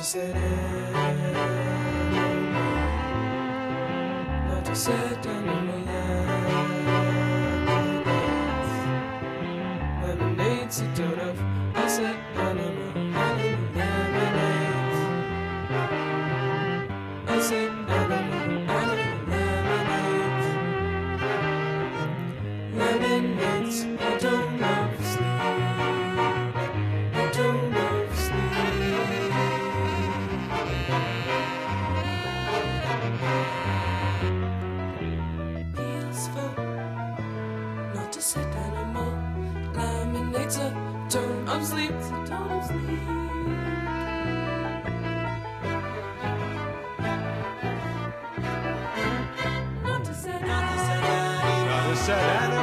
sad animal, not a sad animal yet. Lemonade's a toad of a sad animal, lemonade. A sad animal, lemonade. Lemonade's a toad of sleep, a toad of sleep. Peaceful, not a sad animal. Lemonade's a tone of sleep, a tone of sleep. Not a sad animal. Not a sad animal.